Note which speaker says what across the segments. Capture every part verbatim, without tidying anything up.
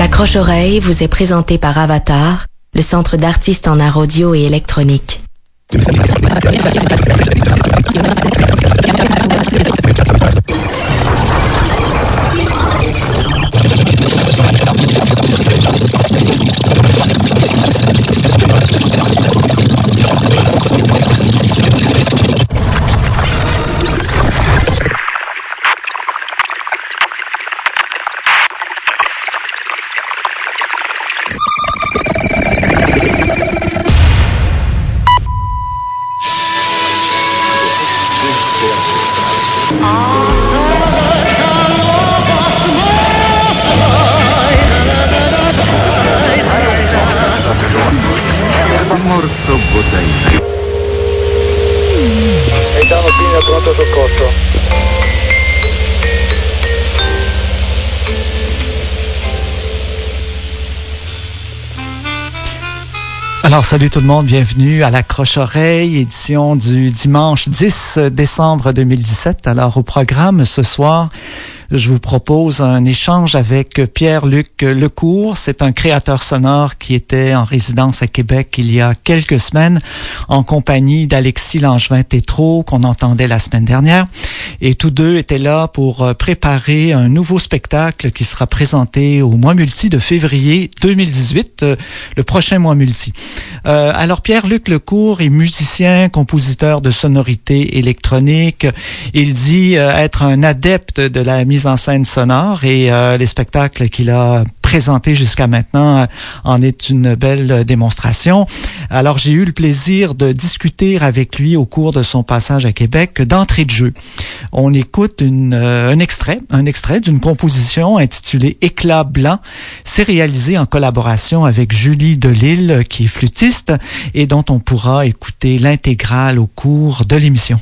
Speaker 1: L'accroche-oreille vous est présenté par Avatar, le centre d'artistes en art audio et électronique.
Speaker 2: Morso Botaina.
Speaker 3: Gaetano Pino, pronto soccorso.
Speaker 4: Alors, salut tout le monde, bienvenue à l'Accroche-Oreille, édition du dimanche dix décembre deux mille dix-sept. Alors, au programme ce soir, je vous propose un échange avec Pierre-Luc Lecourt. C'est un créateur sonore qui était en résidence à Québec il y a quelques semaines en compagnie d'Alexis Langevin-Tétrault qu'on entendait la semaine dernière. Et tous deux étaient là pour préparer un nouveau spectacle qui sera présenté au Mois Multi de février deux mille dix-huit, le prochain Mois Multi. Euh, alors Pierre-Luc Lecourt est musicien, compositeur de sonorités électroniques. Il dit euh, être un adepte de la mise en scène sonore et euh, les spectacles qu'il a présentés jusqu'à maintenant euh, en est une belle démonstration. Alors j'ai eu le plaisir de discuter avec lui au cours de son passage à Québec d'entrée de jeu. On écoute une, euh, un extrait, un extrait d'une composition intitulée Éclat blanc. C'est réalisé en collaboration avec Julie Delille, qui est flûtiste et dont on pourra écouter l'intégrale au cours de l'émission.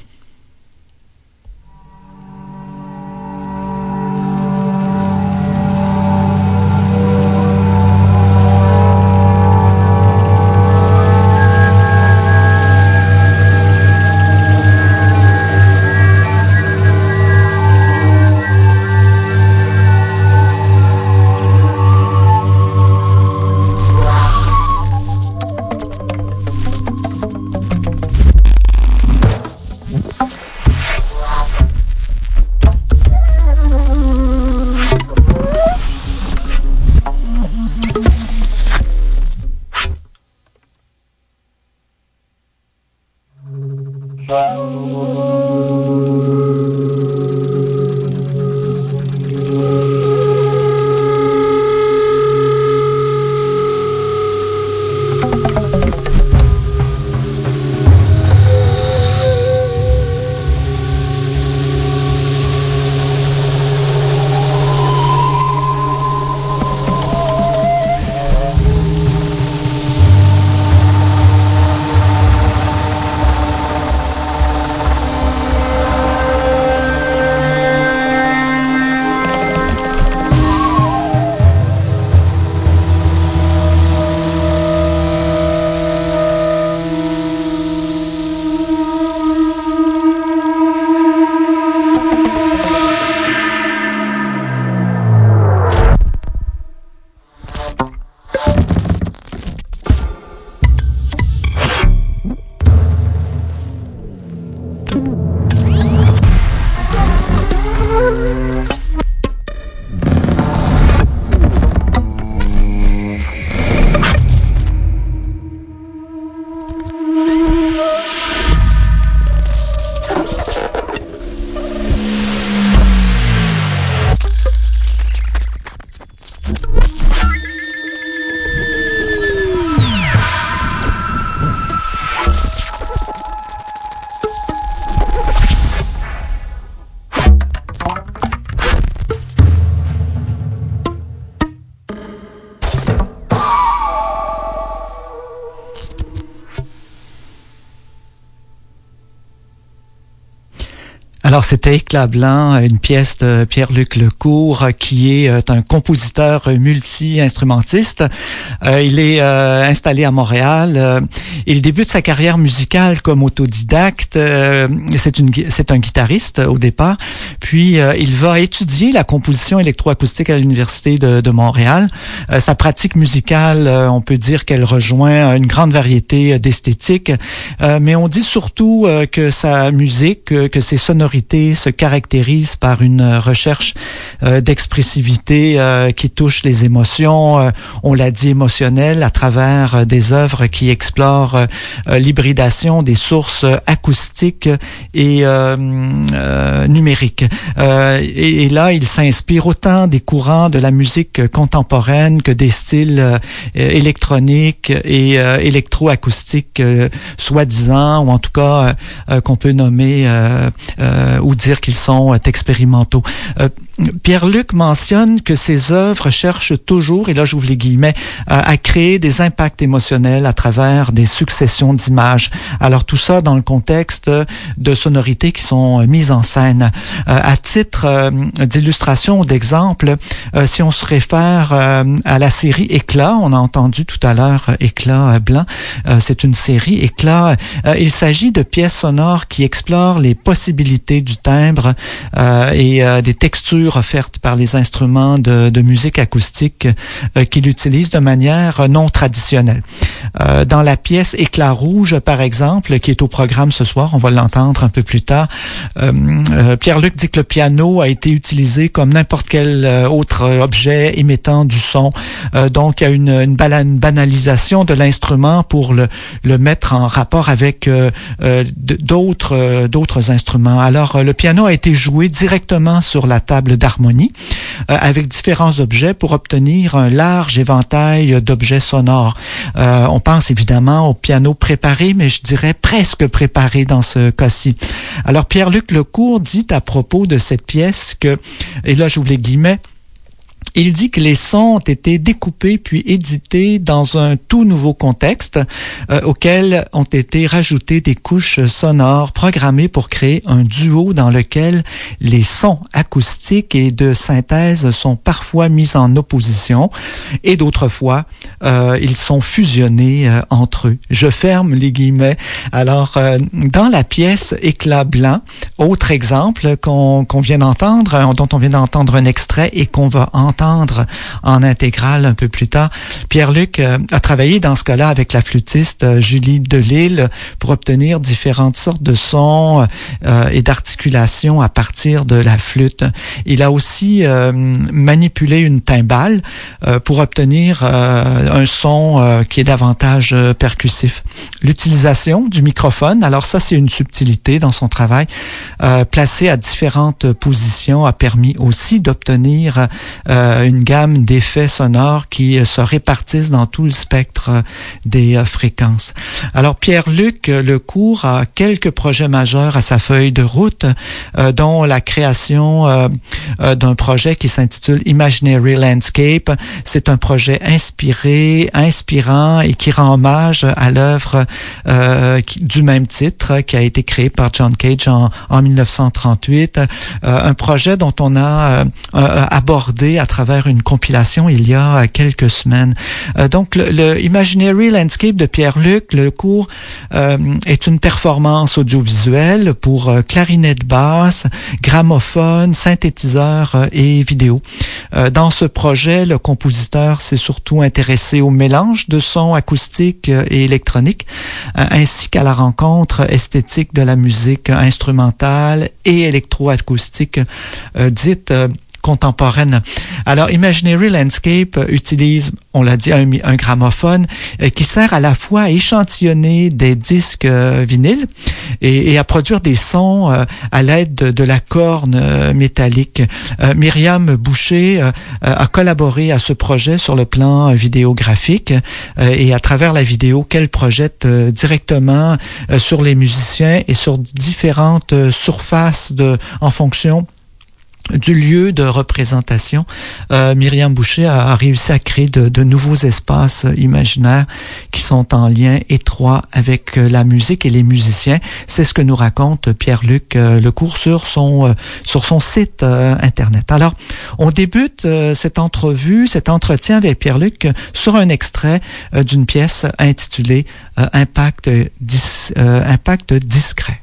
Speaker 4: Alors, c'était Éclat blanc, une pièce de Pierre-Luc Lecourt, qui est un compositeur multi-instrumentiste. Euh, il est euh, installé à Montréal. Euh, il débute sa carrière musicale comme autodidacte. Euh, c'est, une, c'est un guitariste au départ. Puis, euh, il va étudier la composition électroacoustique à l'Université de, de Montréal. Euh, sa pratique musicale, euh, on peut dire qu'elle rejoint une grande variété d'esthétiques. Euh, mais on dit surtout euh, que sa musique, que, que ses sonorités se caractérise par une recherche euh, d'expressivité euh, qui touche les émotions, euh, on l'a dit, émotionnelles, à travers euh, des œuvres qui explorent euh, l'hybridation des sources acoustiques et euh, euh, numériques. Euh, et, et là, il s'inspire autant des courants de la musique contemporaine que des styles euh, électroniques et euh, électroacoustiques, euh, soi-disant, ou en tout cas euh, qu'on peut nommer euh, euh, ou dire qu'ils sont expérimentaux. Euh, Pierre-Luc mentionne que ses œuvres cherchent toujours, et là j'ouvre les guillemets, à, à créer des impacts émotionnels à travers des successions d'images. Alors tout ça dans le contexte de sonorités qui sont mises en scène. Euh, à titre euh, d'illustration ou d'exemple, euh, si on se réfère euh, à la série Éclat, on a entendu tout à l'heure Éclat blanc, euh, c'est une série Éclat. Euh, il s'agit de pièces sonores qui explorent les possibilités du timbre euh, et euh, des textures offertes par les instruments de, de musique acoustique euh, qu'il utilise de manière non traditionnelle. Euh, dans la pièce Éclat rouge, par exemple, qui est au programme ce soir, on va l'entendre un peu plus tard, euh, euh, Pierre-Luc dit que le piano a été utilisé comme n'importe quel euh, autre objet émettant du son. Euh, donc, il y a une, une, bala- une banalisation de l'instrument pour le, le mettre en rapport avec euh, euh, d'autres, euh, d'autres instruments. Alors, euh, le piano a été joué directement sur la table d'harmonie euh, avec différents objets pour obtenir un large éventail d'objets sonores. Euh, on pense évidemment au piano préparé, mais je dirais presque préparé dans ce cas-ci. Alors Pierre-Luc Lecourt dit à propos de cette pièce que, et là j'ouvre les guillemets, il dit que les sons ont été découpés puis édités dans un tout nouveau contexte euh, auquel ont été rajoutées des couches sonores programmées pour créer un duo dans lequel les sons acoustiques et de synthèse sont parfois mis en opposition et d'autres fois, euh, ils sont fusionnés euh, entre eux. Je ferme les guillemets. Alors, euh, dans la pièce Éclat blanc, autre exemple qu'on, qu'on vient d'entendre, dont on vient d'entendre un extrait et qu'on va entendre en intégrale un peu plus tard. Pierre-Luc euh, a travaillé dans ce cas-là avec la flûtiste euh, Julie Delisle pour obtenir différentes sortes de sons euh, et d'articulations à partir de la flûte. Il a aussi euh, manipulé une timbale euh, pour obtenir euh, un son euh, qui est davantage euh, percussif. L'utilisation du microphone, alors ça c'est une subtilité dans son travail, euh, placé à différentes positions, a permis aussi d'obtenir euh, une gamme d'effets sonores qui euh, se répartissent dans tout le spectre euh, des euh, fréquences. Alors Pierre-Luc Lecourt a quelques projets majeurs à sa feuille de route, euh, dont la création euh, euh, d'un projet qui s'intitule Imaginary Landscape. C'est un projet inspiré, inspirant et qui rend hommage à l'œuvre euh, qui, du même titre qui a été créé par John Cage en, en dix-neuf cent trente-huit. Euh, un projet dont on a euh, euh, abordé à travers une compilation il y a quelques semaines. Euh, donc, le, le Imaginary Landscape de Pierre-Luc Lecourt euh, est une performance audiovisuelle pour euh, clarinette basse, gramophone, synthétiseur euh, et vidéo. Euh, dans ce projet, le compositeur s'est surtout intéressé au mélange de sons acoustiques et électroniques, euh, ainsi qu'à la rencontre esthétique de la musique instrumentale et électroacoustique euh, dite euh, contemporaine. Alors, Imaginary Landscape utilise, on l'a dit, un, un gramophone euh, qui sert à la fois à échantillonner des disques euh, vinyles et, et à produire des sons euh, à l'aide de, de la corne euh, métallique. Euh, Myriam Boucher euh, a collaboré à ce projet sur le plan vidéographique euh, et à travers la vidéo qu'elle projette euh, directement euh, sur les musiciens et sur différentes euh, surfaces de, en fonction du lieu de représentation. Euh, Myriam Boucher a, a réussi à créer de, de nouveaux espaces imaginaires qui sont en lien étroit avec la musique et les musiciens. C'est ce que nous raconte Pierre-Luc euh, Lecourt sur son euh, sur son site euh, internet. Alors, on débute euh, cette entrevue, cet entretien avec Pierre-Luc euh, sur un extrait euh, d'une pièce intitulée euh, Impact dis, euh, Impact discret.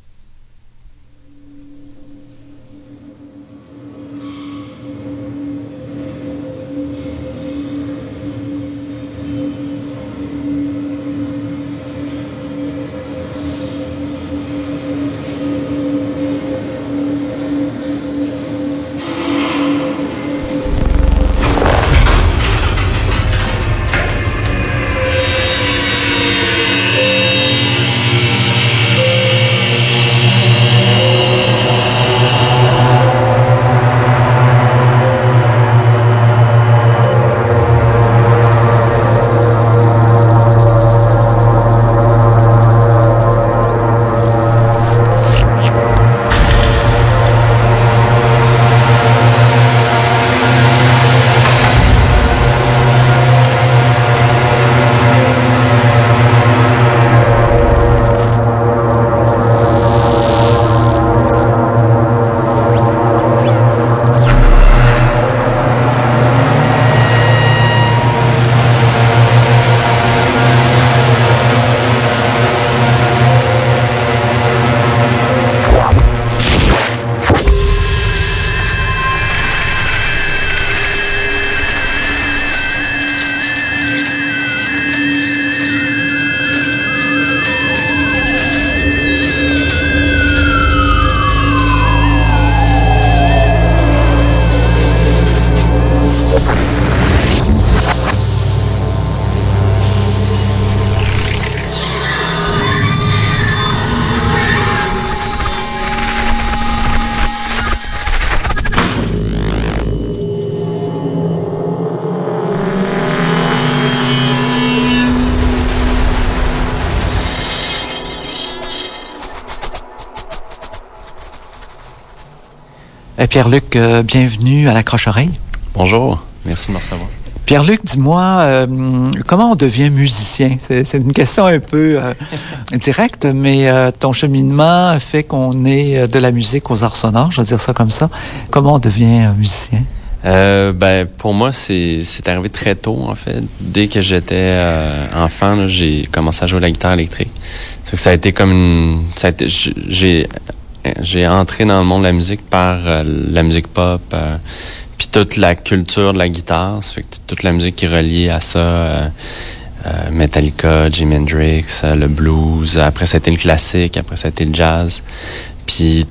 Speaker 4: Pierre-Luc, euh, bienvenue à l'Accroche-Oreille.
Speaker 2: Bonjour, merci de me recevoir.
Speaker 4: Pierre-Luc, dis-moi, euh, comment on devient musicien? C'est, c'est une question un peu euh, directe, mais euh, ton cheminement fait qu'on est de la musique aux arts sonores, je vais dire ça comme ça. Comment on devient euh, musicien?
Speaker 2: Euh, ben pour moi c'est c'est arrivé très tôt en fait. Dès que j'étais euh, enfant, là, j'ai commencé à jouer la guitare électrique. C'est que ça a été comme une, ça a été, j'ai j'ai entré dans le monde de la musique par euh, la musique pop, euh, puis toute la culture de la guitare. Ça fait que toute la musique qui est reliée à ça. Euh, Euh, Metallica, Jimi Hendrix, euh, le blues. Après, ça a été le classique. Après, ça a été le jazz. Puis,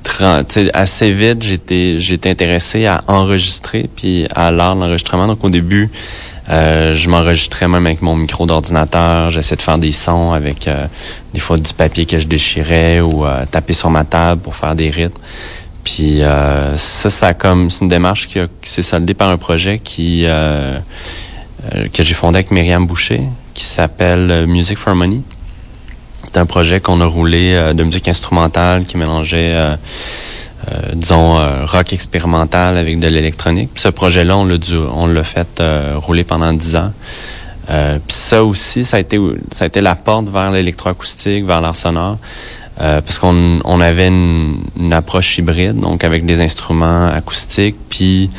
Speaker 2: assez vite, j'étais, j'étais intéressé à enregistrer, puis à l'art de l'enregistrement. Donc, au début, euh, je m'enregistrais même avec mon micro d'ordinateur. J'essayais de faire des sons avec euh, des fois du papier que je déchirais ou euh, taper sur ma table pour faire des rythmes. Puis euh, ça, ça comme c'est une démarche qui, a, qui s'est soldée par un projet qui euh, euh, que j'ai fondé avec Myriam Boucher, qui s'appelle Music for Money. C'est un projet qu'on a roulé euh, de musique instrumentale qui mélangeait, euh, euh, disons, euh, rock expérimental avec de l'électronique. Puis ce projet-là, on l'a dû, on l'a fait euh, rouler pendant dix ans. Euh, puis ça aussi, ça a été, ça a été la porte vers l'électroacoustique, vers l'art sonore. Euh, parce qu'on on avait une, une approche hybride, donc avec des instruments acoustiques, puis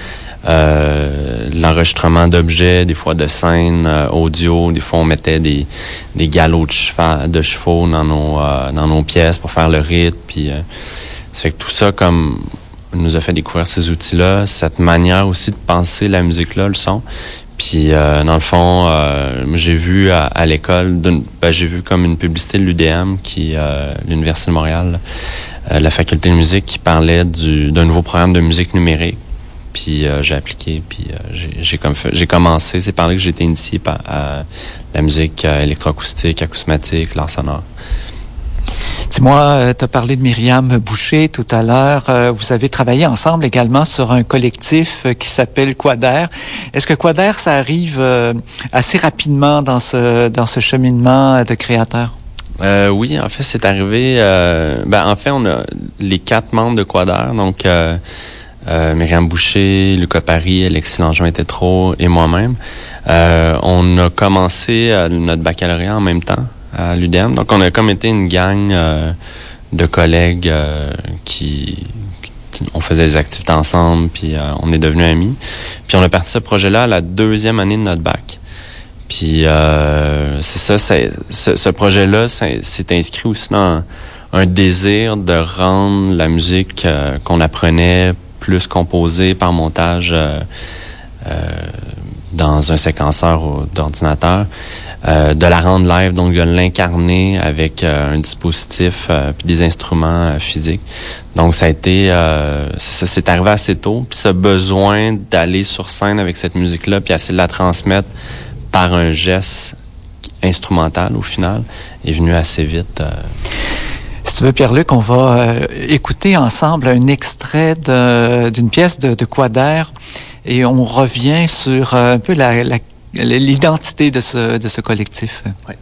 Speaker 2: euh, l'enregistrement d'objets, des fois de scènes euh, audio, des fois on mettait des des galops de, cheval, de chevaux dans nos euh, dans nos pièces pour faire le rythme, puis euh, ça fait que tout ça comme nous a fait découvrir ces outils-là, cette manière aussi de penser la musique-là, le son. Puis euh, dans le fond, euh, j'ai vu à, à l'école, ben, j'ai vu comme une publicité de l'U D M, qui euh, l'Université de Montréal, euh, la faculté de musique, qui parlait du, d'un nouveau programme de musique numérique. Puis euh, j'ai appliqué, puis euh, j'ai, j'ai comme fait, j'ai commencé. C'est par là que j'ai été initié par à la musique euh, électroacoustique, acousmatique, l'art sonore.
Speaker 4: Dis-moi, euh, tu as parlé de Myriam Boucher tout à l'heure. Euh, vous avez travaillé ensemble également sur un collectif euh, qui s'appelle Quader. Est-ce que Quader, ça arrive euh, assez rapidement dans ce dans ce cheminement de créateur?
Speaker 2: Euh, oui, en fait, c'est arrivé. Euh, ben, en fait, on a les quatre membres de Quader. Donc, euh, euh, Myriam Boucher, Lucas Paris, Alexis Langevin-Tétrault et moi-même. Euh, on a commencé euh, notre baccalauréat en même temps à l'U D M. Donc, on a comme été une gang euh, de collègues euh, qui, qui... On faisait des activités ensemble, puis euh, on est devenus amis. Puis on a parti ce projet-là à la deuxième année de notre bac. Puis euh, c'est ça, c'est, ce, ce projet-là s'est inscrit aussi dans un désir de rendre la musique euh, qu'on apprenait plus composée par montage euh, euh, dans un séquenceur d'ordinateur, euh, de la rendre live, donc de l'incarner avec euh, un dispositif euh, puis des instruments euh, physiques. Donc ça a été, euh, ça s'est arrivé assez tôt, puis ce besoin d'aller sur scène avec cette musique-là, puis essayer de la transmettre par un geste instrumental au final, est venu assez vite. Euh,
Speaker 4: Si tu veux, Pierre-Luc, on va euh, écouter ensemble un extrait de, d'une pièce de, de Quader et on revient sur euh, un peu la, la, l'identité de ce, de ce collectif.
Speaker 2: Ouais.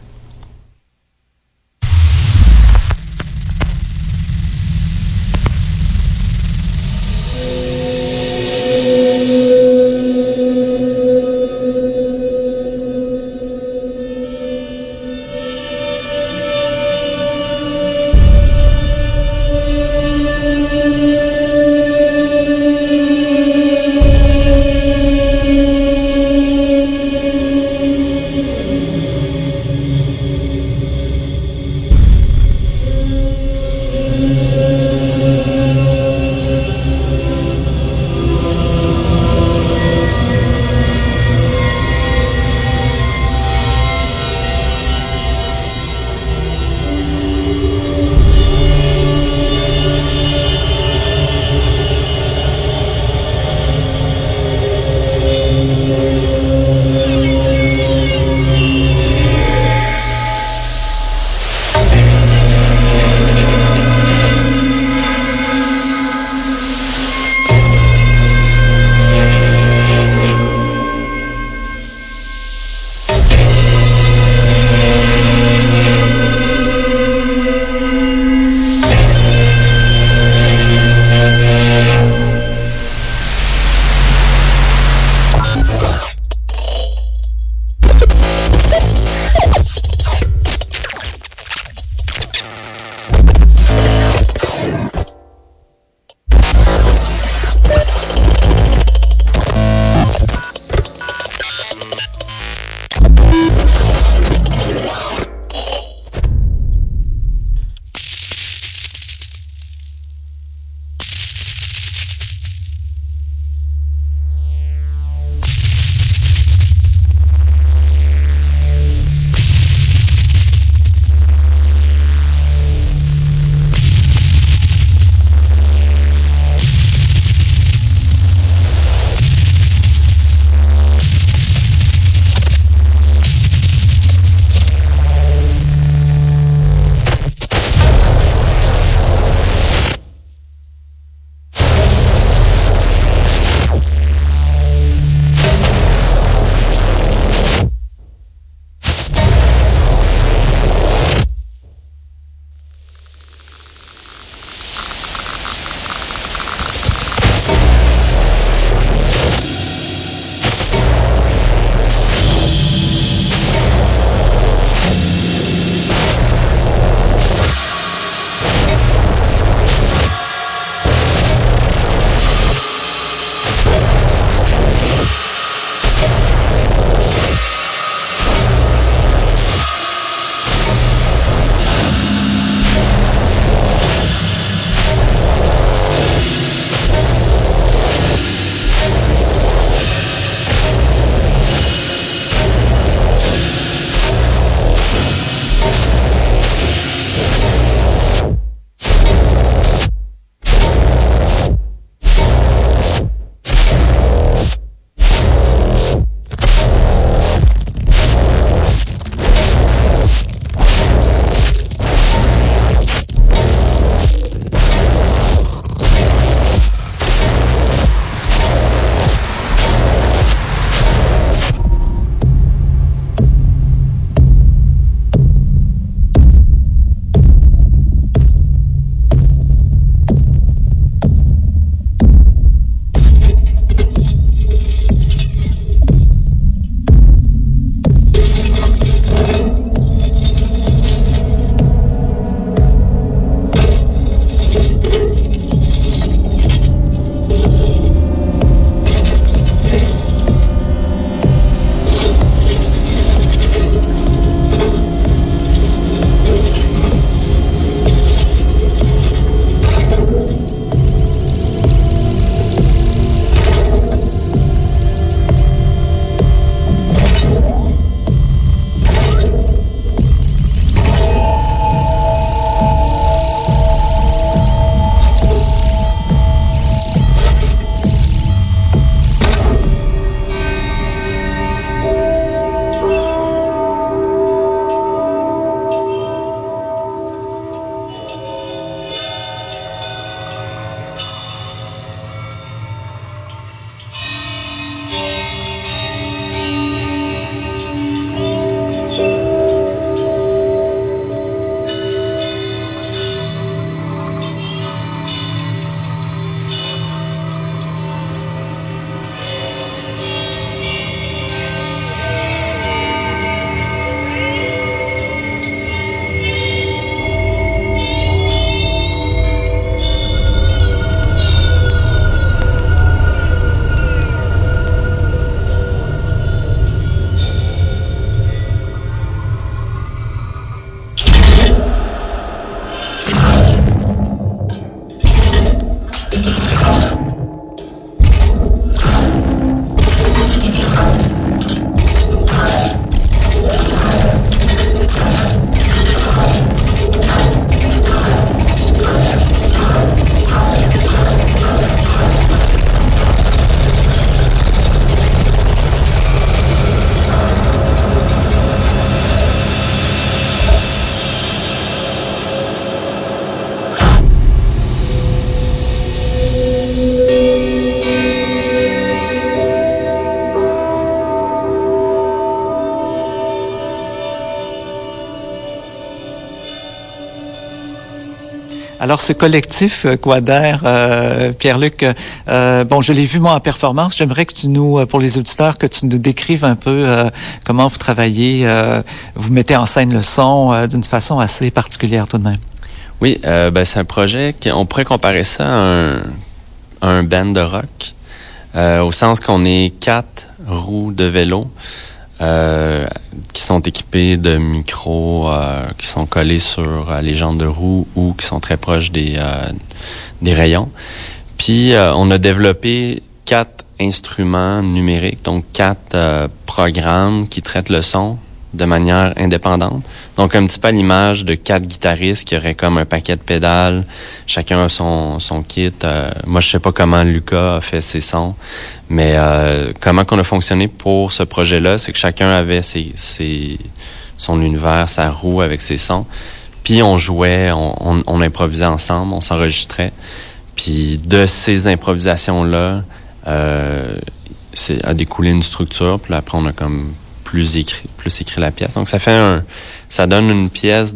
Speaker 4: Alors, ce collectif euh, Quader, euh, Pierre-Luc, euh, bon, je l'ai vu moi en performance. J'aimerais que tu nous, pour les auditeurs, que tu nous décrives un peu euh, comment vous travaillez. Euh, vous mettez en scène le son euh, d'une façon assez particulière tout de même.
Speaker 2: Oui, euh, ben c'est un projet qu'on pourrait comparer ça à un, à un band de rock, euh, au sens qu'on est quatre roues de vélo. Euh, qui sont équipés de micros euh, qui sont collés sur euh, les jantes de roue ou qui sont très proches des euh, des rayons. Puis euh, on a développé quatre instruments numériques, donc quatre euh, programmes qui traitent le son de manière indépendante. Donc un petit peu à l'image de quatre guitaristes qui auraient comme un paquet de pédales, chacun a son son kit. Euh, moi je sais pas comment Lucas a fait ses sons, mais euh, comment qu'on a fonctionné pour ce projet-là, c'est que chacun avait ses, ses son univers, sa roue avec ses sons. Puis on jouait, on, on, on improvisait ensemble, on s'enregistrait. Puis de ces improvisations-là, euh, c'est a découlé une structure. Puis après on a comme plus écrit plus écrit la pièce. Donc ça fait un ça donne une pièce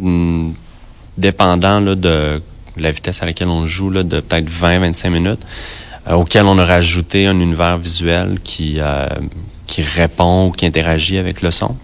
Speaker 2: dépendant là de la vitesse à laquelle on joue là de peut-être vingt à vingt-cinq minutes euh, auquel on a rajouté un univers visuel qui euh, qui répond ou qui interagit avec le son.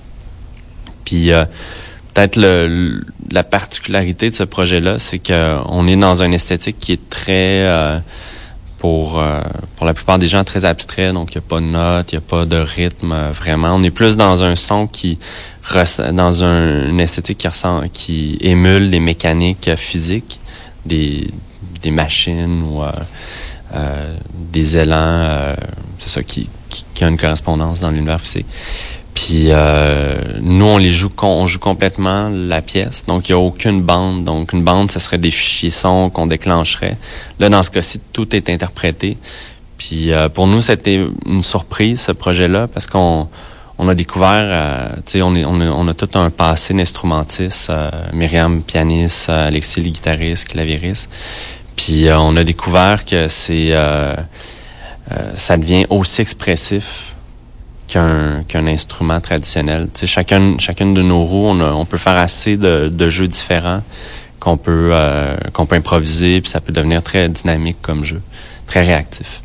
Speaker 2: Puis euh, peut-être le, la particularité de ce projet-là, c'est que on est dans une esthétique qui est très euh, pour euh, pour la plupart des gens très abstrait, donc il n'y a pas de notes, il n'y a pas de rythme euh, vraiment. On est plus dans un son qui dans un, une esthétique qui ressent, qui émule les mécaniques euh, physiques des des machines ou euh, euh, des élans, euh, c'est ça qui, qui qui a une correspondance dans l'univers physique. Puis euh, nous on les joue on joue complètement la pièce, donc il y a aucune bande. Donc une bande, ça serait des fichiers sons qu'on déclencherait. Là dans ce cas-ci, tout est interprété. Puis euh, pour nous c'était une surprise ce projet-là parce qu'on on a découvert, euh, tu sais, on est on a, on a tout un passé d'instrumentiste, euh, Myriam pianiste, Alexis les guitaristes, clavieriste. Puis euh, on a découvert que c'est euh, euh, ça devient aussi expressif qu'un qu'un instrument traditionnel. Tu sais, chacun chacune de nos roues, on a, on peut faire assez de, de jeux différents qu'on peut euh, qu'on peut improviser, puis ça peut devenir très dynamique comme jeu, très réactif.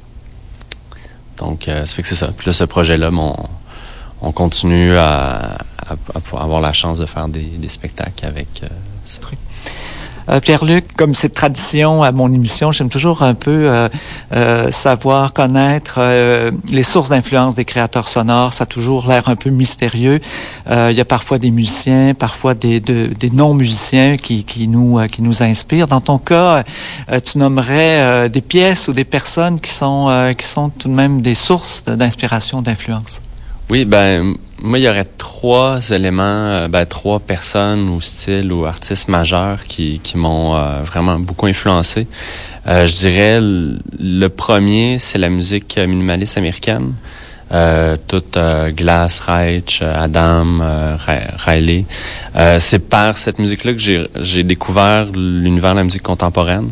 Speaker 2: Donc euh, ça fait que c'est ça. Puis là, ce projet-là, on, on continue à, à, à avoir la chance de faire des, des spectacles avec euh, ce truc.
Speaker 4: Euh, Pierre-Luc, comme c'est tradition à mon émission, j'aime toujours un peu euh, euh, savoir, connaître euh, les sources d'influence des créateurs sonores. Ça a toujours l'air un peu mystérieux. Euh, il y a parfois des musiciens, parfois des, de, des non-musiciens qui, qui, nous, euh, qui nous inspirent. Dans ton cas, euh, tu nommerais euh, des pièces ou des personnes qui sont, euh, qui sont tout de même des sources d'inspiration, d'influence.
Speaker 2: Oui, ben moi il y aurait trois éléments, ben trois personnes ou styles ou artistes majeurs qui qui m'ont euh, vraiment beaucoup influencé. Euh, je dirais le, le premier, c'est la musique minimaliste américaine. Euh, toute euh, Glass, Reich, Adam, euh, Riley. Euh, c'est par cette musique-là que j'ai j'ai découvert l'univers de la musique contemporaine.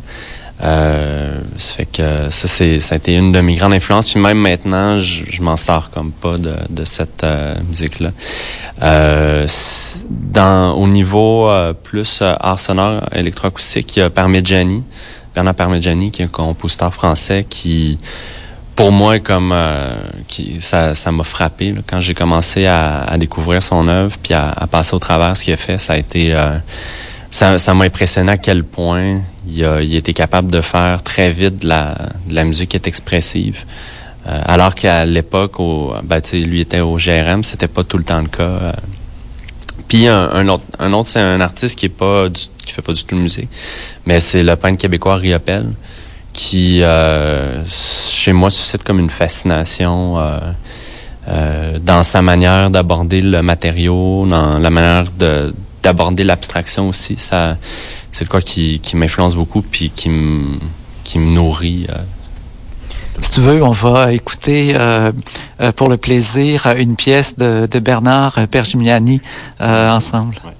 Speaker 2: Euh, ça fait que ça c'est ça a été une de mes grandes influences, puis même maintenant je, je m'en sors comme pas de de cette euh, musique là. Euh, dans au niveau euh, plus euh, art sonore électroacoustique, il y a Parmigiani, Bernard Parmigiani qui est un compositeur français qui pour moi comme euh, qui ça ça m'a frappé là, quand j'ai commencé à, à découvrir son œuvre puis à, à passer au travers ce qu'il a fait. Ça a été euh, ça ça m'a impressionné à quel point il a il était capable de faire très vite de la de la musique qui est expressive, euh, alors qu'à l'époque au ben tu sais lui était au G R M, c'était pas tout le temps le cas. Euh. Puis un, un autre un autre c'est un artiste qui est pas du, qui fait pas du tout de musique, mais c'est le peintre québécois Riopelle qui euh, chez moi suscite comme une fascination euh, euh, dans sa manière d'aborder le matériau, dans la manière de d'aborder l'abstraction aussi. Ça c'est le quoi qui qui m'influence beaucoup puis qui me qui me nourrit. Euh.
Speaker 4: Si tu veux, on va écouter euh, euh, pour le plaisir une pièce de, de Bernard Parmigiani euh, ensemble. Ouais.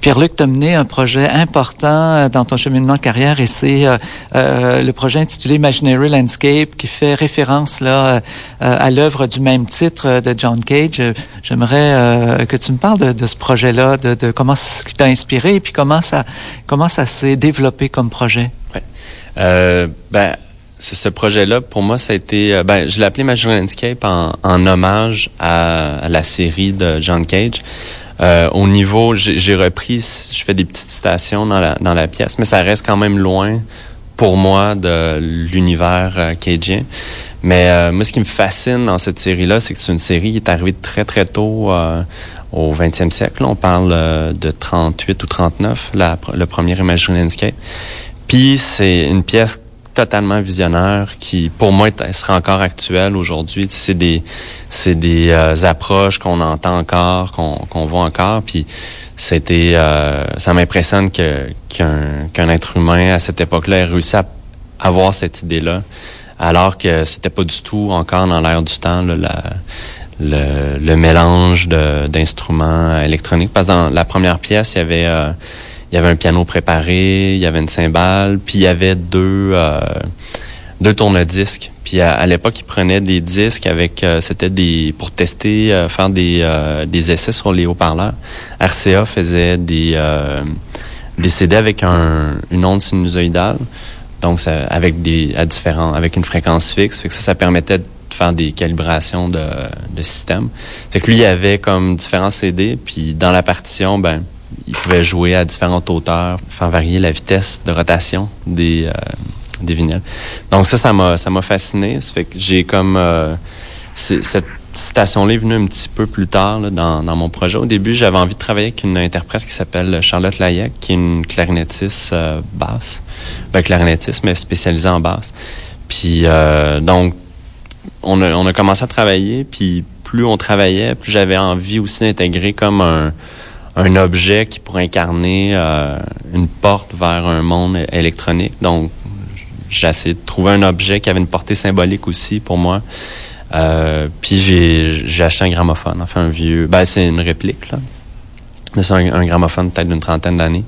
Speaker 4: Pierre-Luc, tu as mené un projet important dans ton cheminement de carrière et c'est euh, euh, le projet intitulé Imaginary Landscape qui fait référence là euh, à l'œuvre du même titre de John Cage. J'aimerais euh, que tu me parles de, de ce projet-là, de, de comment ce qui t'a inspiré et puis comment ça, comment ça s'est développé comme projet.
Speaker 2: Ouais. Euh, ben, c'est ce projet-là, pour moi, ça a été... Ben, je l'ai appelé Imaginary Landscape en, en hommage à, à la série de John Cage. Euh, au niveau, j'ai, j'ai repris, je fais des petites citations dans la, dans la pièce, mais ça reste quand même loin pour moi de l'univers euh, cagien. Mais euh, moi, ce qui me fascine dans cette série-là, c'est que c'est une série qui est arrivée très, très tôt euh, au vingtième siècle. On parle euh, de trente-huit ou trente-neuf, la, le premier Imaginary Landscape. Puis, c'est une pièce totalement visionnaire qui, pour moi, sera encore actuelle aujourd'hui. C'est des, c'est des euh, approches qu'on entend encore, qu'on, qu'on voit encore. Puis, c'était, euh, ça m'impressionne que qu'un, qu'un être humain à cette époque-là ait réussi à avoir cette idée-là, alors que c'était pas du tout encore dans l'air du temps là, la, le, le mélange de, d'instruments électroniques. Parce que dans la première pièce, il y avait euh, il y avait un piano préparé, il y avait une cymbale, puis il y avait deux euh, deux tourne-disques. Puis à, à l'époque, ils prenaient des disques avec euh, c'était des pour tester euh, faire des euh, des essais sur les haut-parleurs. R C A faisait des euh, des C D avec un une onde sinusoïdale. Donc ça avec des à différents avec une fréquence fixe, fait que ça ça permettait de faire des calibrations de de système. Fait que lui il y avait comme différents C D, puis dans la partition ben il pouvait jouer à différentes hauteurs, faire varier la vitesse de rotation des euh, des vinyles. Donc ça, ça m'a ça m'a fasciné. Ça fait que j'ai comme euh, cette citation-là est venue un petit peu plus tard là, dans dans mon projet. Au début, j'avais envie de travailler avec une interprète qui s'appelle Charlotte Layek, qui est une clarinettiste euh, basse, ben clarinettiste mais spécialisée en basse. Puis euh, donc on a on a commencé à travailler. Puis plus on travaillait, plus j'avais envie aussi d'intégrer comme un un objet qui pourrait incarner euh, une porte vers un monde électronique. Donc, j'ai essayé de trouver un objet qui avait une portée symbolique aussi pour moi. Euh, puis j'ai, j'ai acheté un gramophone, enfin un vieux... Ben, c'est une réplique, là. Mais c'est un, un gramophone peut-être d'une trentaine d'années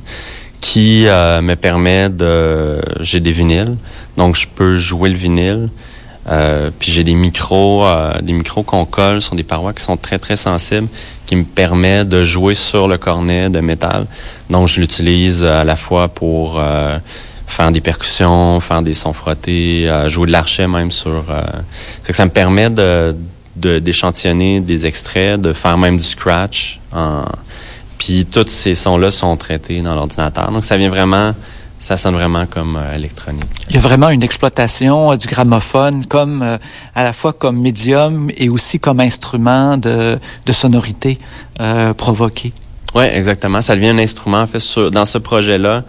Speaker 2: qui euh, me permet de... J'ai des vinyles, donc je peux jouer le vinyle. Euh, puis j'ai des micros, euh, des micros qu'on colle sur des parois qui sont très très sensibles, qui me permet de jouer sur le cornet de métal. Donc je l'utilise à la fois pour euh, faire des percussions, faire des sons frottés, euh, jouer de l'archet même sur. Euh, c'est que ça me permet de, de d'échantillonner des extraits, de faire même du scratch. En, puis tous ces sons-là sont traités dans l'ordinateur. Donc ça vient vraiment. Ça sonne vraiment comme euh, électronique.
Speaker 4: Il y a vraiment une exploitation euh, du gramophone comme euh, à la fois comme médium et aussi comme instrument de, de sonorité euh, provoquée.
Speaker 2: Oui, exactement. Ça devient un instrument. En fait, sur, dans ce projet-là,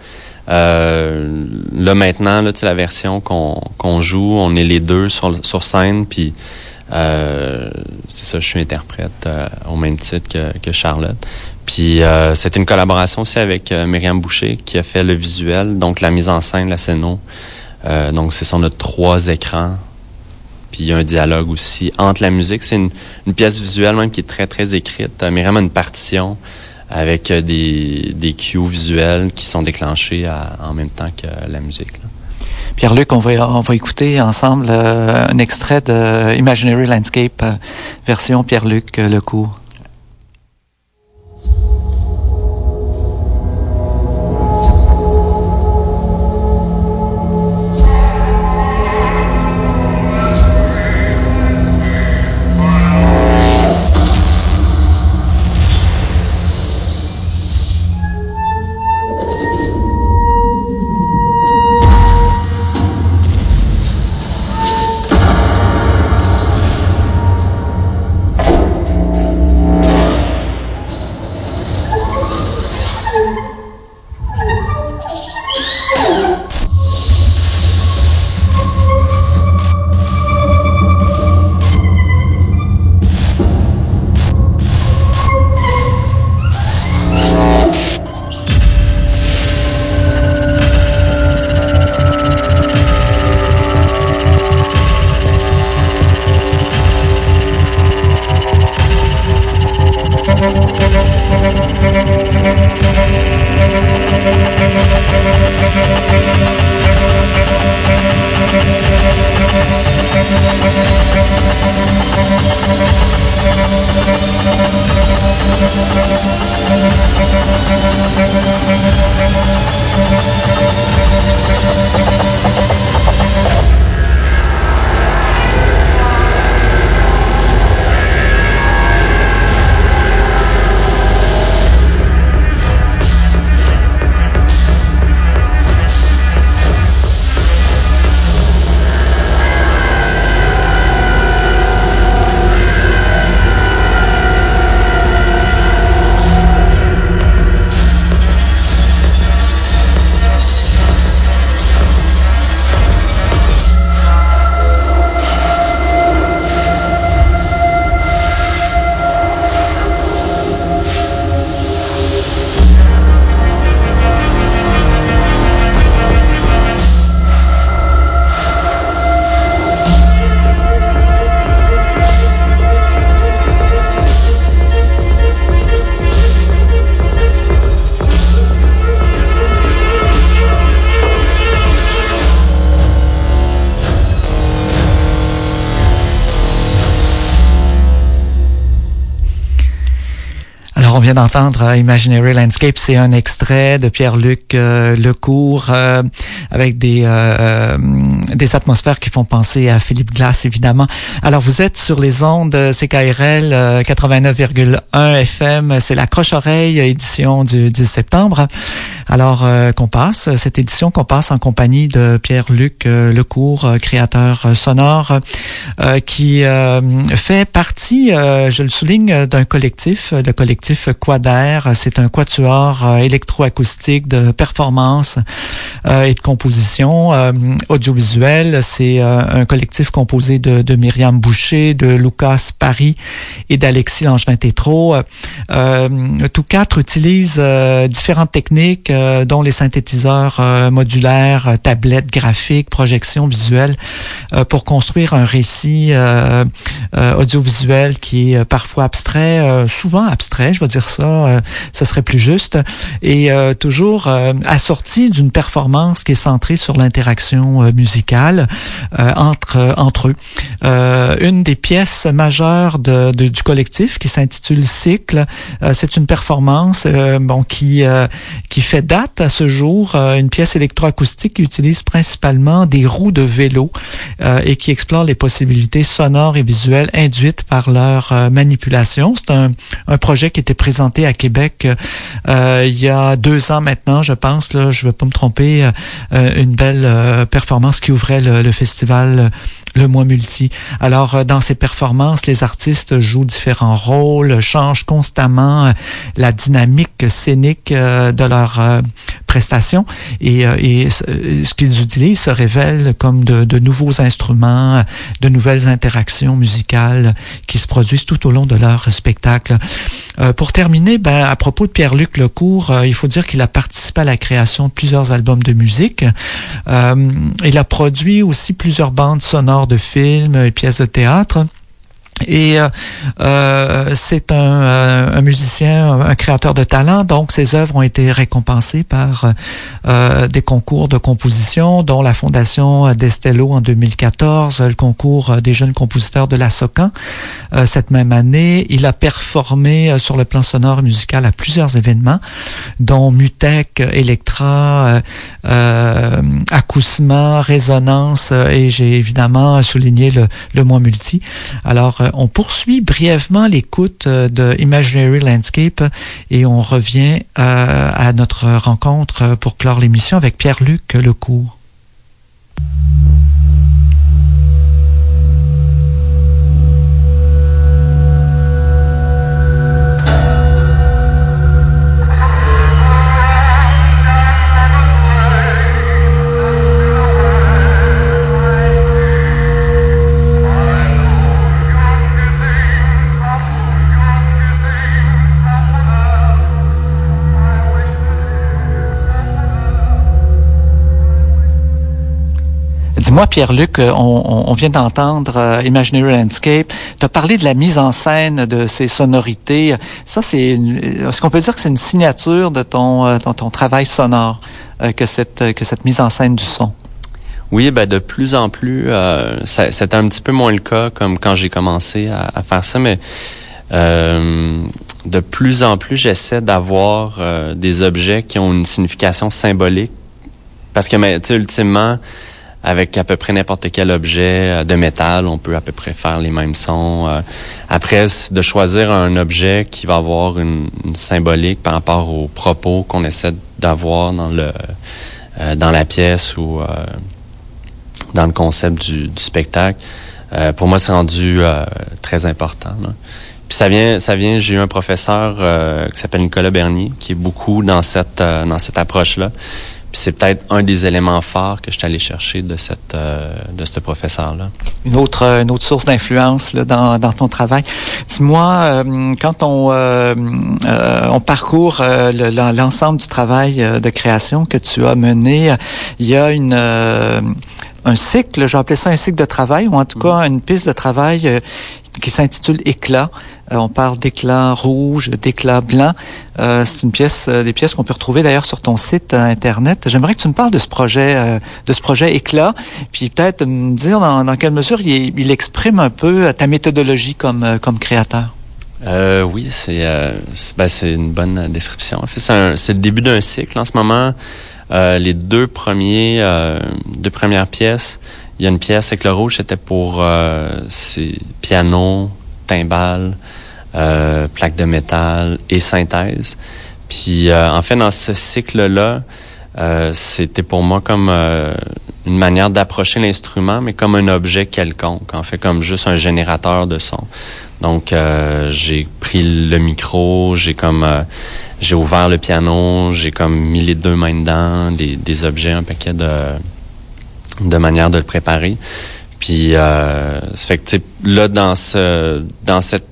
Speaker 2: euh, là maintenant, là, tu sais, la version qu'on qu'on joue, on est les deux sur sur scène, puis euh, c'est ça, je suis interprète euh, au même titre que, que Charlotte. Puis euh, c'était une collaboration aussi avec euh, Myriam Boucher qui a fait le visuel, donc la mise en scène, la scéno. Euh, donc c'est sur notre trois écrans. Puis il y a un dialogue aussi entre la musique. C'est une, une pièce visuelle même qui est très très écrite. Euh, Myriam a une partition avec euh, des des cues visuels qui sont déclenchés à, en même temps que la musique, là.
Speaker 4: Pierre-Luc, on va, on va écouter ensemble euh, un extrait de Imaginary Landscape, euh, version Pierre-Luc euh, Lecourt. vient d'entendre uh, Imaginary Landscape, c'est un extrait de Pierre-Luc euh, Lecourt euh, avec des euh, des atmosphères qui font penser à Philippe Glass, évidemment. Alors, vous êtes sur les ondes C K R L euh, quatre-vingt-neuf virgule un F M. C'est la Croche-Oreille, édition du dix septembre. Alors, euh, qu'on passe, cette édition qu'on passe en compagnie de Pierre-Luc euh, Lecourt, euh, créateur euh, sonore, euh, qui euh, fait partie, euh, je le souligne, d'un collectif, le collectif Quader. C'est un quatuor euh, électroacoustique de performance euh, et de composition euh, audiovisuelle. C'est euh, un collectif composé de, de Myriam Boucher, de Lucas Paris et d'Alexis Langevin-Tétrault. Euh, tous quatre utilisent euh, différentes techniques, euh, dont les synthétiseurs euh, modulaires, euh, tablettes graphiques, projections visuelles, euh, pour construire un récit euh, euh, audiovisuel qui est parfois abstrait, euh, souvent abstrait, je vais dire ça, euh, ce serait plus juste, et euh, toujours euh, assorti d'une performance qui est centrée sur l'interaction euh, musicale euh, entre euh, entre eux. Euh, une des pièces majeures de, de, du collectif qui s'intitule Cycle, euh, c'est une performance euh, bon qui euh, qui fait date à ce jour, euh, une pièce électroacoustique qui utilise principalement des roues de vélo euh, et qui explore les possibilités sonores et visuelles induites par leur euh, manipulation. C'est un, un projet qui était présenté à Québec euh, il y a deux ans maintenant, je pense, là, je ne vais pas me tromper, euh, une belle euh, performance qui ouvrait le, le festival Le Mois Multi. Alors, dans ces performances, les artistes jouent différents rôles, changent constamment la dynamique scénique de leurs prestations et, et ce qu'ils utilisent se révèle comme de, de nouveaux instruments, de nouvelles interactions musicales qui se produisent tout au long de leur spectacle. Euh, pour terminer, ben, à propos de Pierre-Luc Lecourt, euh, il faut dire qu'il a participé à la création de plusieurs albums de musique. Euh, il a produit aussi plusieurs bandes sonores de films et pièces de théâtre. Et euh, euh, c'est un, euh, un musicien, un créateur de talent, donc ses œuvres ont été récompensées par euh, des concours de composition, dont la Fondation d'Estello en deux mille quatorze, le concours des jeunes compositeurs de la Socan euh, cette même année. Il a performé euh, sur le plan sonore et musical à plusieurs événements, dont Mutec, Electra, euh, euh, Acousma, Résonance, euh, et j'ai évidemment souligné le, le Mois Multi. Alors, on poursuit brièvement l'écoute de Imaginary Landscape et on revient euh, à notre rencontre pour clore l'émission avec Pierre-Luc Lecourt. Dis-moi, Pierre-Luc, on, on vient d'entendre euh, Imaginary Landscape. Tu as parlé de la mise en scène de ces sonorités. Ça, c'est une, est-ce qu'on peut dire que c'est une signature de ton, euh, ton, ton travail sonore, euh, que cette que cette mise en scène du son?
Speaker 2: Oui, ben de plus en plus, euh, ça, c'était un petit peu moins le cas comme quand j'ai commencé à, à faire ça, mais euh, de plus en plus, j'essaie d'avoir euh, des objets qui ont une signification symbolique, parce que, tu sais, ultimement, avec à peu près n'importe quel objet de métal, on peut à peu près faire les mêmes sons. Euh, après, de choisir un objet qui va avoir une, une symbolique par rapport aux propos qu'on essaie d'avoir dans le euh, dans la pièce ou euh, dans le concept du, du spectacle, euh, pour moi, c'est rendu euh, très important, là. Puis ça vient, ça vient. J'ai eu un professeur euh, qui s'appelle Nicolas Bernier, qui est beaucoup dans cette euh, dans cette approche-là. Puis c'est peut-être un des éléments forts que je suis allé chercher de cette euh, de ce professeur-là.
Speaker 4: Une autre une autre source d'influence là, dans dans ton travail. Dis-moi, euh, quand on euh, euh, on parcourt euh, le, l'ensemble du travail de création que tu as mené, il y a une euh, un cycle, je vais appeler ça un cycle de travail, ou en tout cas une piste de travail euh, qui s'intitule Éclat. Euh, on parle d'éclat rouge, d'éclat blanc. Euh, c'est une pièce, euh, des pièces qu'on peut retrouver d'ailleurs sur ton site euh, internet. J'aimerais que tu me parles de ce projet, euh, de ce projet Éclat, puis peut-être me dire dans, dans quelle mesure il, il exprime un peu ta méthodologie comme euh, comme créateur.
Speaker 2: Euh, oui, c'est, euh, c'est, ben, c'est une bonne description. En fait, c'est, un, c'est le début d'un cycle. En ce moment, euh, les deux premiers, euh, deux premières pièces, il y a une pièce avec le rouge, c'était pour euh, c'est piano, timbales, euh, plaque de métal et synthèse. Puis euh, en fait, dans ce cycle-là, euh, c'était pour moi comme euh, une manière d'approcher l'instrument, mais comme un objet quelconque, en fait, comme juste un générateur de son. Donc, euh, j'ai pris le micro, j'ai comme euh, j'ai ouvert le piano, j'ai comme mis les deux mains dedans, des, des objets, un paquet de de manière de le préparer. Puis, euh, ça fait que tu sais, là dans ce dans cette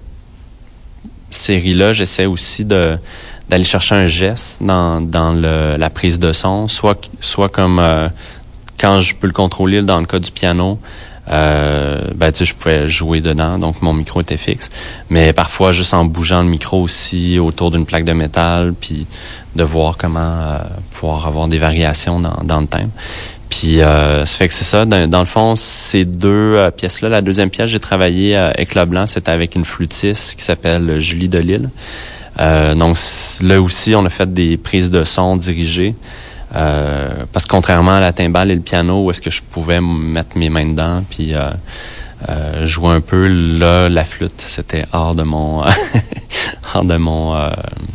Speaker 2: série-là, j'essaie aussi de d'aller chercher un geste dans dans le la prise de son, soit soit comme euh, quand je peux le contrôler dans le cas du piano. Euh, ben tu sais, je pouvais jouer dedans, donc mon micro était fixe, mais parfois juste en bougeant le micro aussi autour d'une plaque de métal, puis de voir comment euh, pouvoir avoir des variations dans, dans le thème. Puis euh, ça fait que c'est ça, dans, dans le fond, ces deux euh, pièces-là, la deuxième pièce, j'ai travaillé à Éclat Blanc, c'était avec une flûtiste qui s'appelle Julie Delisle. Euh, donc là aussi, on a fait des prises de son dirigées. Euh, parce que contrairement à la timbale et le piano, où est-ce que je pouvais mettre mes mains dedans puis euh, euh, jouer un peu, là, la flûte, c'était hors de mon hors de mon euh,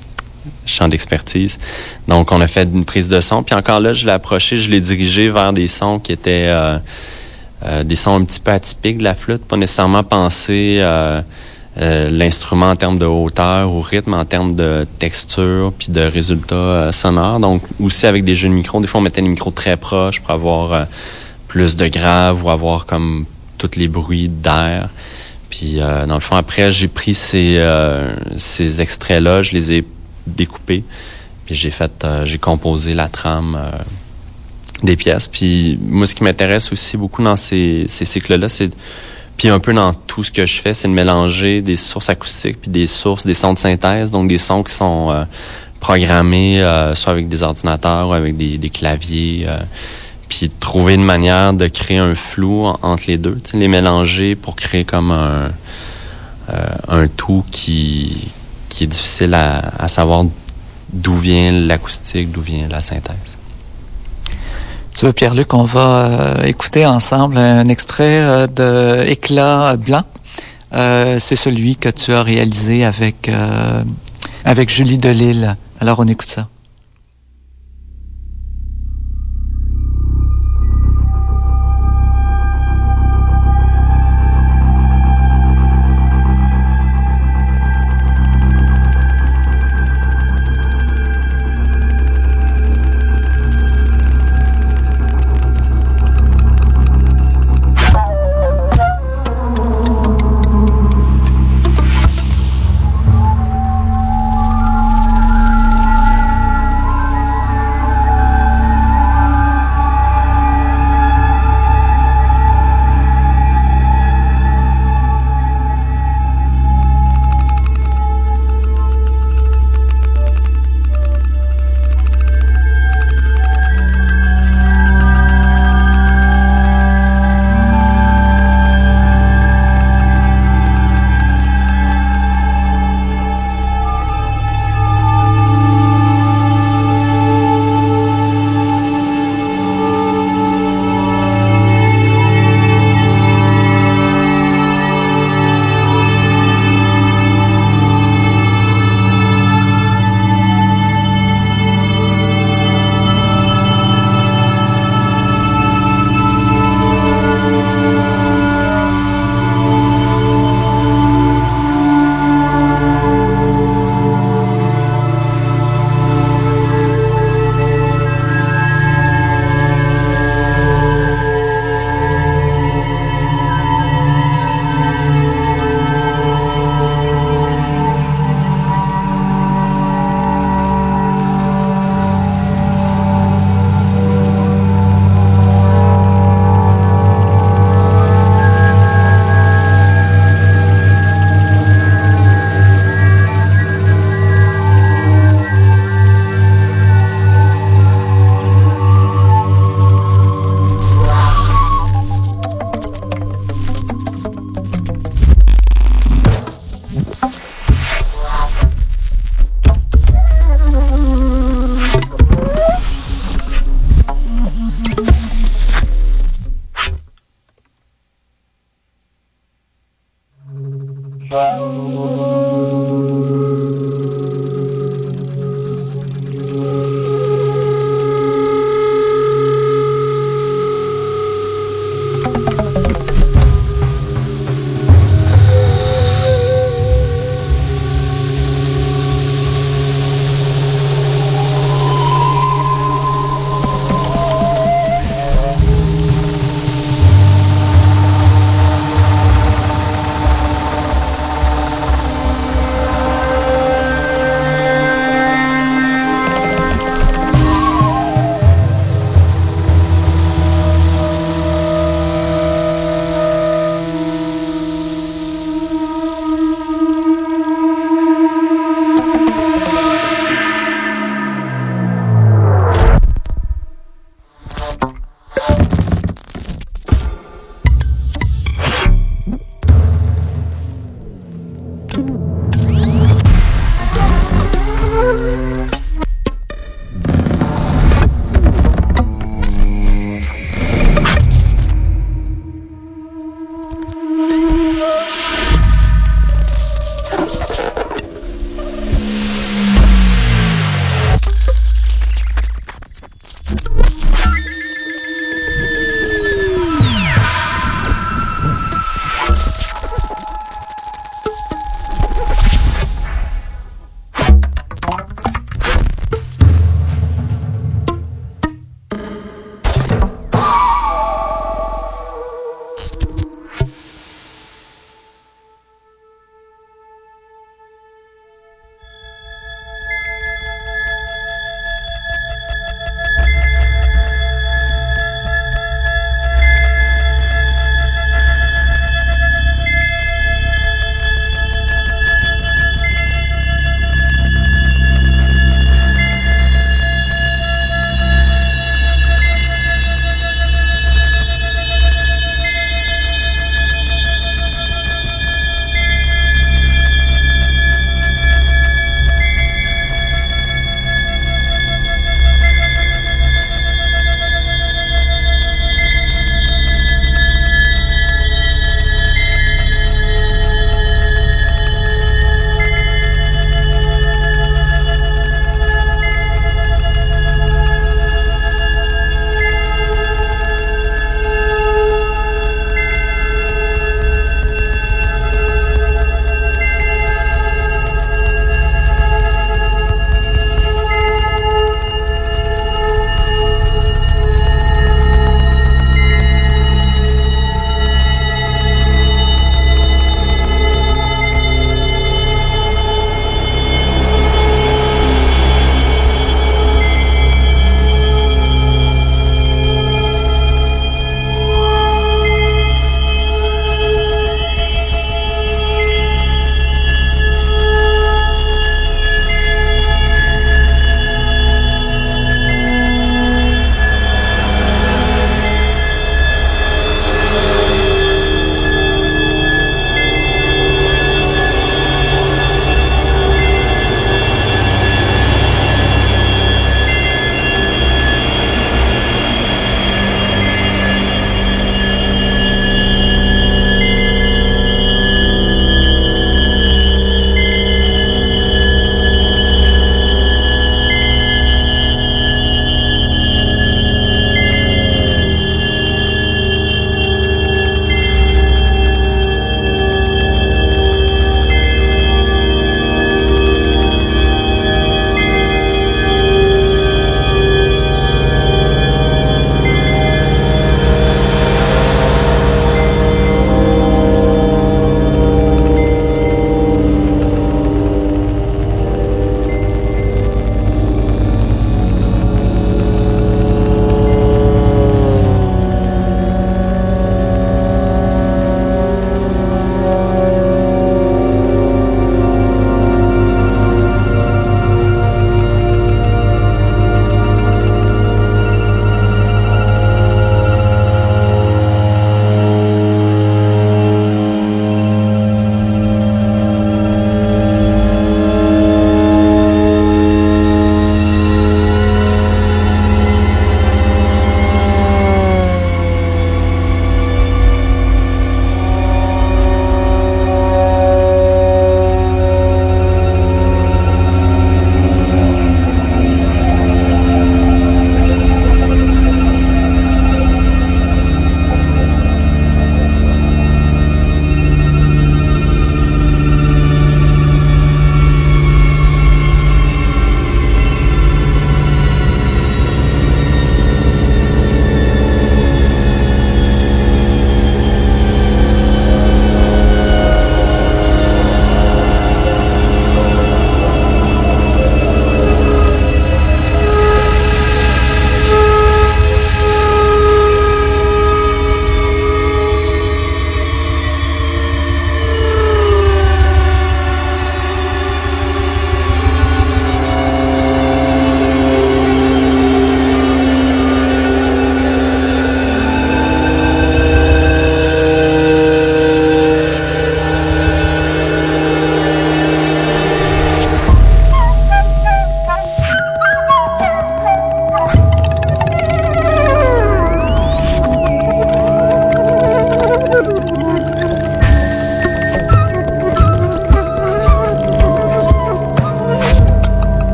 Speaker 2: champ d'expertise. Donc, on a fait une prise de son, puis encore là, je l'ai approché, je l'ai dirigé vers des sons qui étaient euh, euh, des sons un petit peu atypiques de la flûte, pas nécessairement penser euh, Euh, l'instrument en termes de hauteur ou rythme, en termes de texture puis de résultats euh, sonores. Donc, aussi avec des jeux de micro, des fois, on mettait les micros très proches pour avoir euh, plus de grave ou avoir comme tous les bruits d'air. Puis, euh, dans le fond, après, j'ai pris ces, euh, ces extraits-là, je les ai découpés, puis j'ai fait, euh, j'ai composé la trame euh, des pièces. Puis, moi, ce qui m'intéresse aussi beaucoup dans ces, ces cycles-là, c'est puis un peu dans tout ce que je fais, c'est de mélanger des sources acoustiques puis des sources, des sons de synthèse, donc des sons qui sont euh, programmés euh, soit avec des ordinateurs ou avec des, des claviers, euh, puis trouver une manière de créer un flou en, entre les deux, tu sais, les mélanger pour créer comme un euh, un tout qui qui est difficile à, à savoir d'où vient l'acoustique, d'où vient la synthèse.
Speaker 4: Tu vois, Pierre-Luc, on va euh, écouter ensemble un extrait euh, de Éclat Blanc. Euh, c'est celui que tu as réalisé avec, euh, avec Julie Delisle. Alors, on écoute ça.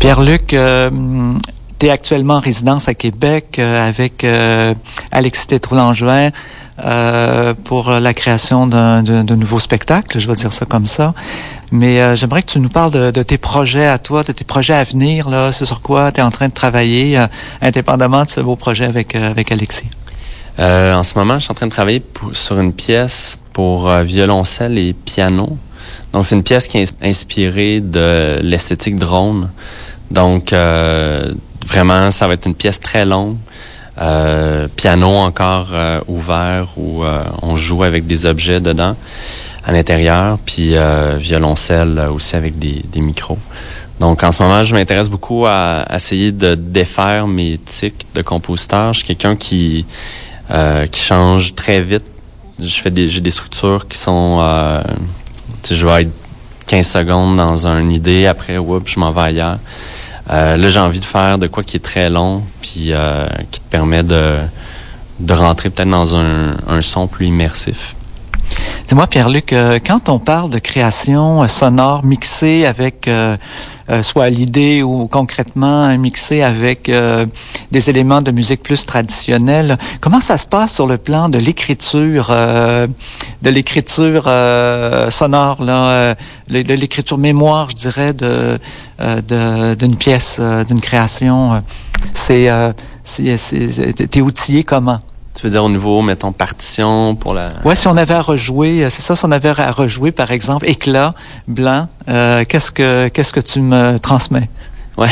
Speaker 4: Pierre-Luc, euh, tu es actuellement en résidence à Québec euh, avec euh, Alexis Tétrault-Langevin euh, pour la création d'un, d'un, d'un nouveau spectacle, je vais dire ça comme ça. Mais euh, j'aimerais que tu nous parles de, de tes projets à toi, de tes projets à venir, là, ce sur quoi tu es en train de travailler, euh, indépendamment de ce beau projet avec, euh, avec Alexis.
Speaker 2: Euh, en ce moment, je suis en train de travailler pour, sur une pièce pour euh, violoncelle et piano. Donc, c'est une pièce qui est inspirée de l'esthétique drone. Donc, euh, vraiment, ça va être une pièce très longue. Euh, piano encore euh, ouvert où euh, on joue avec des objets dedans à l'intérieur, puis euh, violoncelle aussi avec des, des micros. Donc, en ce moment, je m'intéresse beaucoup à, à essayer de défaire mes tics de compositeur. Je suis quelqu'un qui euh, qui change très vite. Je fais des j'ai des structures qui sont euh, tu sais, je vais être quinze secondes dans une idée, après oups, je m'en vais ailleurs. Euh, là, j'ai envie de faire de quoi qui est très long, puis euh, qui te permet de de rentrer peut-être dans un, un son plus immersif.
Speaker 4: Dis-moi, Pierre-Luc, euh, quand on parle de création euh, sonore mixée avec euh, euh, soit l'idée ou concrètement mixée avec euh, des éléments de musique plus traditionnelle, comment ça se passe sur le plan de l'écriture, euh, de l'écriture euh, sonore, là, euh, de l'écriture mémoire, je dirais, de, euh, de d'une pièce, euh, d'une création. C'est, euh, c'est, c'est, t'es outillé comment?
Speaker 2: Tu veux dire au niveau, mettons, partition pour la...
Speaker 4: Ouais, si on avait à rejouer, c'est ça, si on avait à rejouer, par exemple, éclat, blanc, euh, qu'est-ce que qu'est-ce que tu me transmets?
Speaker 2: Ouais.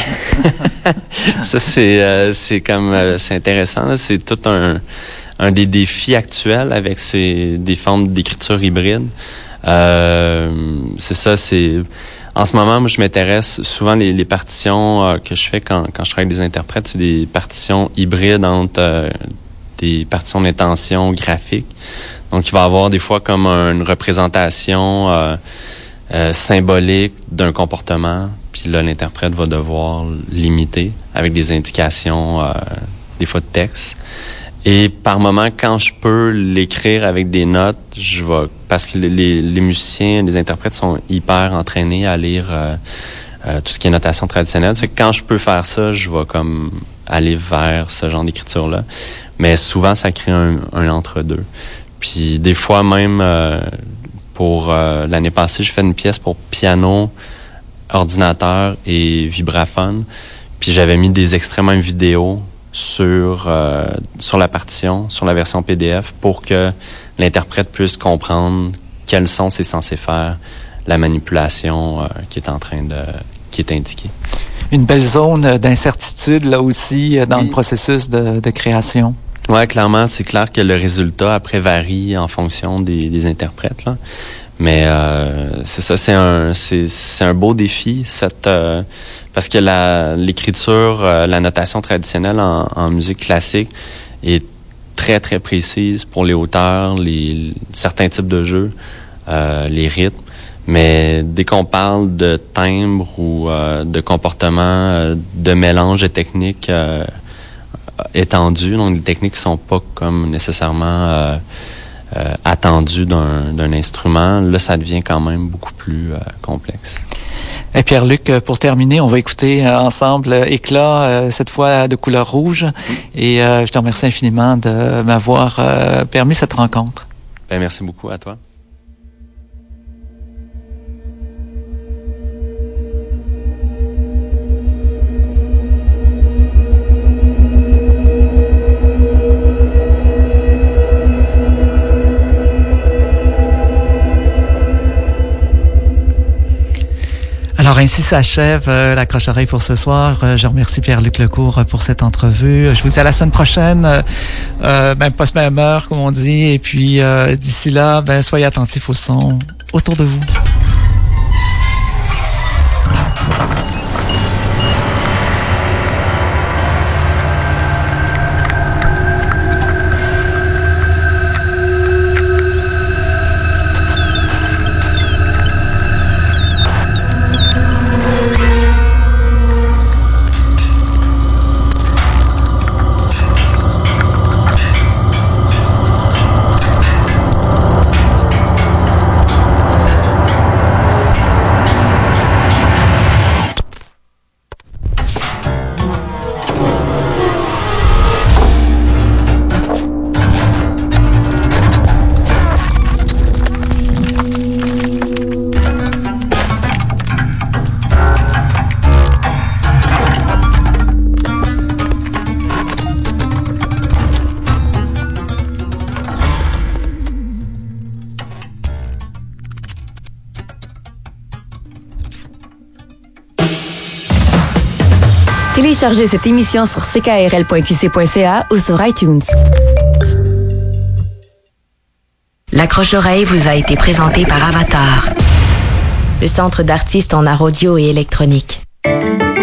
Speaker 2: Ça, c'est euh, c'est comme, euh, c'est intéressant, là. C'est tout un, un des défis actuels avec ces, des formes d'écriture hybride. Euh, c'est ça, c'est... En ce moment, moi, je m'intéresse souvent les, les partitions euh, que je fais quand, quand je travaille avec des interprètes, c'est des partitions hybrides entre... Euh, des partitions d'intention graphique. Donc, il va y avoir des fois comme une représentation euh, euh, symbolique d'un comportement, puis là, l'interprète va devoir l'imiter avec des indications, euh, des fois de texte. Et par moment, quand je peux l'écrire avec des notes, je vais... Parce que les, les musiciens, les interprètes sont hyper entraînés à lire euh, euh, tout ce qui est notation traditionnelle. C'est que quand je peux faire ça, je vais comme aller vers ce genre d'écriture-là. Mais souvent, ça crée un, un entre-deux. Puis des fois même, euh, pour euh, l'année passée, j'ai fait une pièce pour piano, ordinateur et vibraphone. Puis j'avais mis des extraits même vidéo sur euh, sur la partition, sur la version P D F, pour que l'interprète puisse comprendre quel son c'est censé faire, la manipulation euh, qui est en train de qui est indiquée.
Speaker 4: Une belle zone d'incertitude là aussi dans oui. le processus de, de création.
Speaker 2: Ouais, clairement, c'est clair que le résultat après varie en fonction des, des interprètes, là. Mais euh, c'est ça, c'est un c'est c'est un beau défi cette euh, parce que la l'écriture, euh, la notation traditionnelle en, en musique classique est très très précise pour les hauteurs, les certains types de jeux, euh, les rythmes. Mais dès qu'on parle de timbre ou euh, de comportement, euh, de mélange de techniques euh, étendues, donc des techniques qui sont pas comme nécessairement euh, euh, attendues d'un, d'un instrument, là, ça devient quand même beaucoup plus euh, complexe.
Speaker 4: Et Pierre-Luc, pour terminer, on va écouter euh, ensemble euh, Éclat, euh, cette fois de couleur rouge. Et euh, je te remercie infiniment de m'avoir euh, permis cette rencontre.
Speaker 2: Ben, merci beaucoup à toi.
Speaker 4: Alors ainsi s'achève euh, la Croche-Oreille pour ce soir. Euh, je remercie Pierre-Luc Lecourt pour cette entrevue. Je vous dis à la semaine prochaine, euh, euh, même pas même heure comme on dit. Et puis euh, d'ici là, ben soyez attentifs au son autour de vous.
Speaker 5: Téléchargez cette émission sur c k r l point q c point c a ou sur iTunes.
Speaker 1: L'accroche-oreille vous a été présenté par Avatar, le centre d'artistes en art audio et électronique.